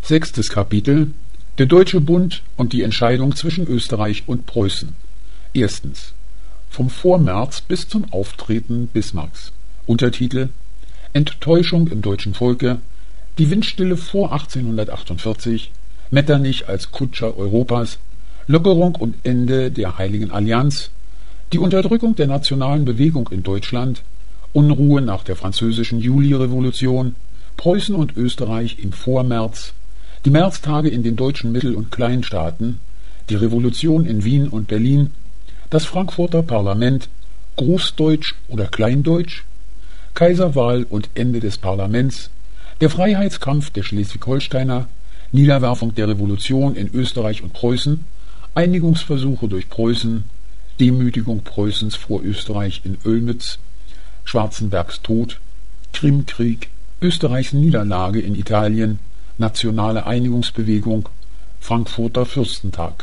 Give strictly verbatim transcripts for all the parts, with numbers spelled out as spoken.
Sechstes Kapitel: Der Deutsche Bund und die Entscheidung zwischen Österreich und Preußen. Erstens. Vom Vormärz bis zum Auftreten Bismarcks. Untertitel: Enttäuschung im deutschen Volke, die Windstille vor achtzehnhundertachtundvierzig, Metternich als Kutscher Europas, Lockerung und Ende der Heiligen Allianz, die Unterdrückung der nationalen Bewegung in Deutschland, Unruhe nach der französischen Julirevolution, Preußen und Österreich im Vormärz, die Märztage in den deutschen Mittel- und Kleinstaaten, die Revolution in Wien und Berlin, das Frankfurter Parlament, Großdeutsch oder Kleindeutsch, Kaiserwahl und Ende des Parlaments, der Freiheitskampf der Schleswig-Holsteiner, Niederwerfung der Revolution in Österreich und Preußen, Einigungsversuche durch Preußen, Demütigung Preußens vor Österreich in Olmütz, Schwarzenbergs Tod, Krimkrieg, Österreichs Niederlage in Italien, nationale Einigungsbewegung, Frankfurter Fürstentag.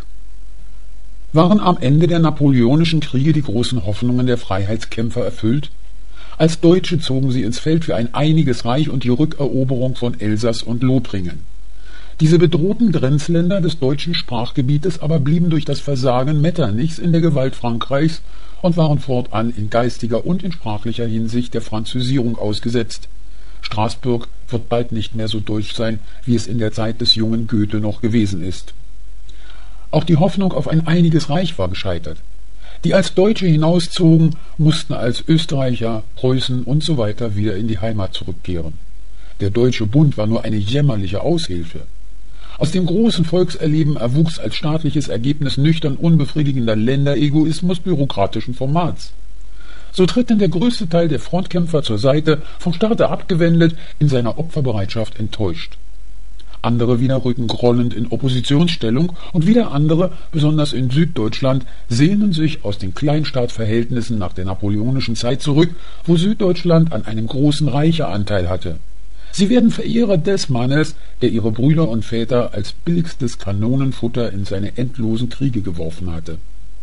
Waren am Ende der napoleonischen Kriege die großen Hoffnungen der Freiheitskämpfer erfüllt? Als Deutsche zogen sie ins Feld für ein einiges Reich und die Rückeroberung von Elsass und Lothringen. Diese bedrohten Grenzländer des deutschen Sprachgebietes aber blieben durch das Versagen Metternichs in der Gewalt Frankreichs und waren fortan in geistiger und in sprachlicher Hinsicht der Französierung ausgesetzt. Straßburg wird bald nicht mehr so deutsch sein, wie es in der Zeit des jungen Goethe noch gewesen ist. Auch die Hoffnung auf ein einiges Reich war gescheitert. Die als Deutsche hinauszogen, mussten als Österreicher, Preußen usw. wieder in die Heimat zurückkehren. Der Deutsche Bund war nur eine jämmerliche Aushilfe. Aus dem großen Volkserleben erwuchs als staatliches Ergebnis nüchtern unbefriedigender Länderegoismus bürokratischen Formats. So tritt denn der größte Teil der Frontkämpfer zur Seite, vom Staate abgewendet, in seiner Opferbereitschaft enttäuscht. Andere wieder rücken grollend in Oppositionsstellung und wieder andere, besonders in Süddeutschland, sehnen sich aus den Kleinstaatsverhältnissen nach der napoleonischen Zeit zurück, wo Süddeutschland an einem großen Reiche Anteil hatte. Sie werden Verehrer des Mannes, der ihre Brüder und Väter als billigstes Kanonenfutter in seine endlosen Kriege geworfen hatte.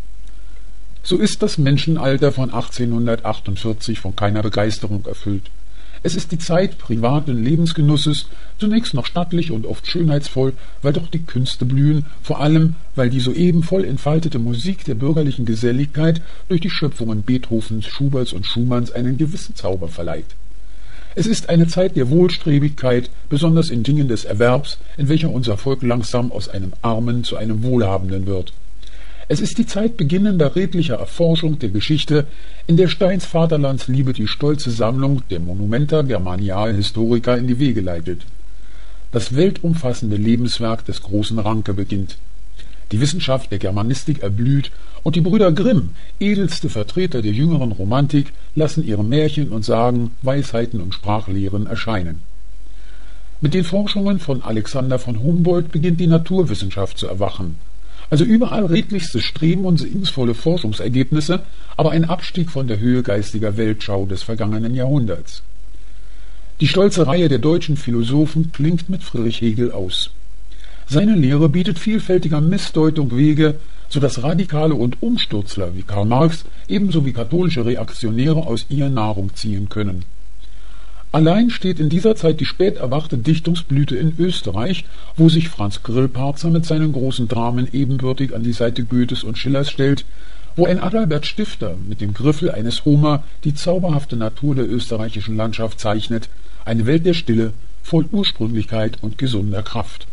So ist das Menschenalter von achtzehnhundertachtundvierzig von keiner Begeisterung erfüllt. Es ist die Zeit privaten Lebensgenusses, zunächst noch stattlich und oft schönheitsvoll, weil doch die Künste blühen, vor allem, weil die soeben voll entfaltete Musik der bürgerlichen Geselligkeit durch die Schöpfungen Beethovens, Schuberts und Schumanns einen gewissen Zauber verleiht. Es ist eine Zeit der Wohlstrebigkeit, besonders in Dingen des Erwerbs, in welcher unser Volk langsam aus einem Armen zu einem Wohlhabenden wird. Es ist die Zeit beginnender redlicher Erforschung der Geschichte, in der Steins Vaterlandsliebe die stolze Sammlung der Monumenta Germaniae Historica in die Wege leitet. Das weltumfassende Lebenswerk des großen Ranke beginnt. Die Wissenschaft der Germanistik erblüht und die Brüder Grimm, edelste Vertreter der jüngeren Romantik, lassen ihre Märchen und Sagen, Weisheiten und Sprachlehren erscheinen. Mit den Forschungen von Alexander von Humboldt beginnt die Naturwissenschaft zu erwachen. Also überall redlichste Streben und segensvolle Forschungsergebnisse, aber ein Abstieg von der Höhe geistiger Weltschau des vergangenen Jahrhunderts. Die stolze Reihe der deutschen Philosophen klingt mit Friedrich Hegel aus. Seine Lehre bietet vielfältiger Missdeutung Wege, so dass Radikale und Umstürzler wie Karl Marx ebenso wie katholische Reaktionäre aus ihr Nahrung ziehen können. Allein steht in dieser Zeit die spät erwachte Dichtungsblüte in Österreich, wo sich Franz Grillparzer mit seinen großen Dramen ebenbürtig an die Seite Goethes und Schillers stellt, wo ein Adalbert Stifter mit dem Griffel eines Homer die zauberhafte Natur der österreichischen Landschaft zeichnet, eine Welt der Stille, voll Ursprünglichkeit und gesunder Kraft.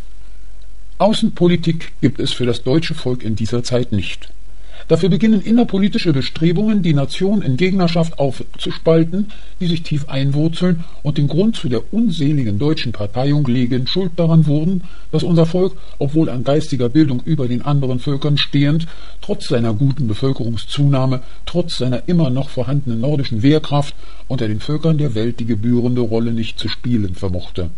Außenpolitik gibt es für das deutsche Volk in dieser Zeit nicht. Dafür beginnen innerpolitische Bestrebungen, die Nation in Gegnerschaft aufzuspalten, die sich tief einwurzeln und den Grund zu der unseligen deutschen Parteiung legen. Schuld daran wurden, dass unser Volk, obwohl an geistiger Bildung über den anderen Völkern stehend, trotz seiner guten Bevölkerungszunahme, trotz seiner immer noch vorhandenen nordischen Wehrkraft, unter den Völkern der Welt die gebührende Rolle nicht zu spielen vermochte.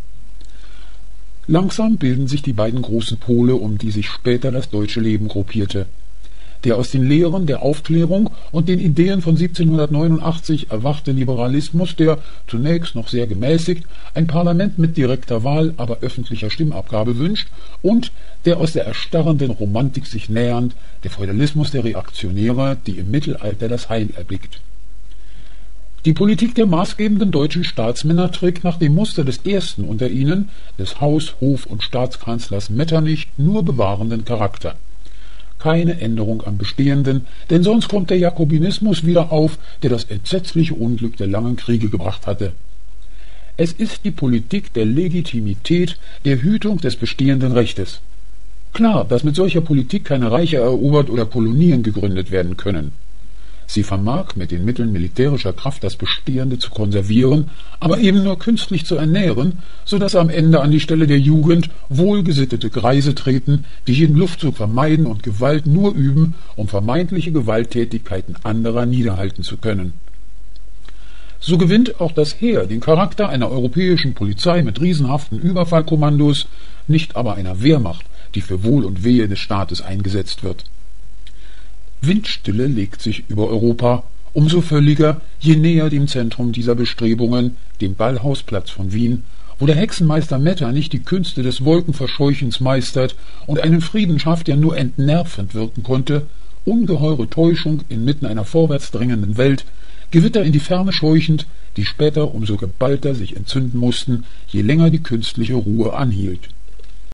Langsam bilden sich die beiden großen Pole, um die sich später das deutsche Leben gruppierte. Der aus den Lehren der Aufklärung und den Ideen von siebzehnhundertneunundachtzig erwachte Liberalismus, der, zunächst noch sehr gemäßigt, ein Parlament mit direkter Wahl, aber öffentlicher Stimmabgabe wünscht, und der aus der erstarrenden Romantik sich nähernd, der Feudalismus der Reaktionäre, die im Mittelalter das Heil erblickt. Die Politik der maßgebenden deutschen Staatsmänner trägt nach dem Muster des ersten unter ihnen, des Haus-, Hof- und Staatskanzlers Metternich, nur bewahrenden Charakter. Keine Änderung am Bestehenden, denn sonst kommt der Jakobinismus wieder auf, der das entsetzliche Unglück der langen Kriege gebracht hatte. Es ist die Politik der Legitimität, der Hütung des bestehenden Rechtes. Klar, dass mit solcher Politik keine Reiche erobert oder Kolonien gegründet werden können. Sie vermag mit den Mitteln militärischer Kraft das Bestehende zu konservieren, aber eben nur künstlich zu ernähren, so dass am Ende an die Stelle der Jugend wohlgesittete Greise treten, die jeden Luftzug vermeiden und Gewalt nur üben, um vermeintliche Gewalttätigkeiten anderer niederhalten zu können. So gewinnt auch das Heer den Charakter einer europäischen Polizei mit riesenhaften Überfallkommandos, nicht aber einer Wehrmacht, die für Wohl und Wehe des Staates eingesetzt wird. Windstille legt sich über Europa, umso völliger, je näher dem Zentrum dieser Bestrebungen, dem Ballhausplatz von Wien, wo der Hexenmeister Metternich die Künste des Wolkenverscheuchens meistert und einen Frieden schafft, der nur entnervend wirken konnte, ungeheure Täuschung inmitten einer vorwärts drängenden Welt, Gewitter in die Ferne scheuchend, die später umso geballter sich entzünden mussten, je länger die künstliche Ruhe anhielt.